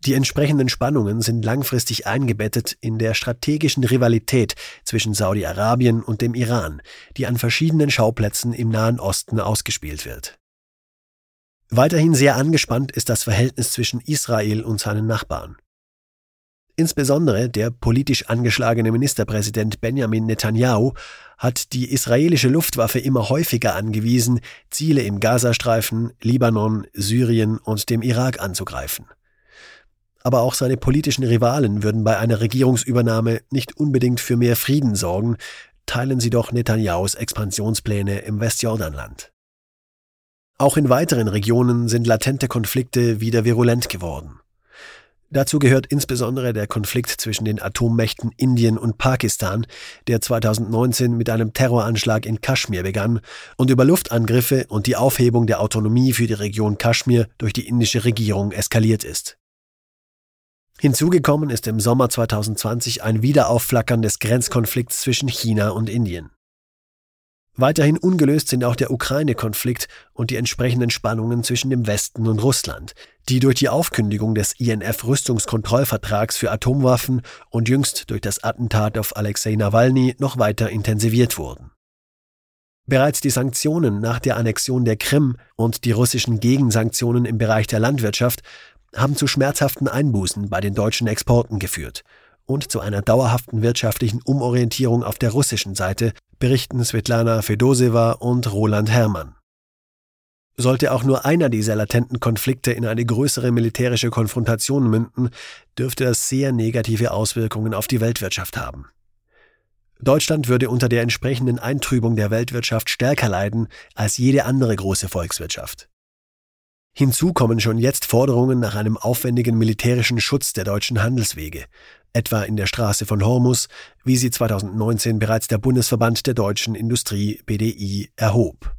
Die entsprechenden Spannungen sind langfristig eingebettet in der strategischen Rivalität zwischen Saudi-Arabien und dem Iran, die an verschiedenen Schauplätzen im Nahen Osten ausgespielt wird. Weiterhin sehr angespannt ist das Verhältnis zwischen Israel und seinen Nachbarn. Insbesondere der politisch angeschlagene Ministerpräsident Benjamin Netanyahu hat die israelische Luftwaffe immer häufiger angewiesen, Ziele im Gazastreifen, Libanon, Syrien und dem Irak anzugreifen. Aber auch seine politischen Rivalen würden bei einer Regierungsübernahme nicht unbedingt für mehr Frieden sorgen, teilen sie doch Netanyahus Expansionspläne im Westjordanland. Auch in weiteren Regionen sind latente Konflikte wieder virulent geworden. Dazu gehört insbesondere der Konflikt zwischen den Atommächten Indien und Pakistan, der 2019 mit einem Terroranschlag in Kaschmir begann und über Luftangriffe und die Aufhebung der Autonomie für die Region Kaschmir durch die indische Regierung eskaliert ist. Hinzugekommen ist im Sommer 2020 ein Wiederaufflackern des Grenzkonflikts zwischen China und Indien. Weiterhin ungelöst sind auch der Ukraine-Konflikt und die entsprechenden Spannungen zwischen dem Westen und Russland, die durch die Aufkündigung des INF-Rüstungskontrollvertrags für Atomwaffen und jüngst durch das Attentat auf Alexei Nawalny noch weiter intensiviert wurden. Bereits die Sanktionen nach der Annexion der Krim und die russischen Gegensanktionen im Bereich der Landwirtschaft haben zu schmerzhaften Einbußen bei den deutschen Exporten geführt und zu einer dauerhaften wirtschaftlichen Umorientierung auf der russischen Seite, berichten Svetlana Fedosewa und Roland Herrmann. Sollte auch nur einer dieser latenten Konflikte in eine größere militärische Konfrontation münden, dürfte das sehr negative Auswirkungen auf die Weltwirtschaft haben. Deutschland würde unter der entsprechenden Eintrübung der Weltwirtschaft stärker leiden als jede andere große Volkswirtschaft. Hinzu kommen schon jetzt Forderungen nach einem aufwendigen militärischen Schutz der deutschen Handelswege, etwa in der Straße von Hormuz, wie sie 2019 bereits der Bundesverband der deutschen Industrie BDI erhob.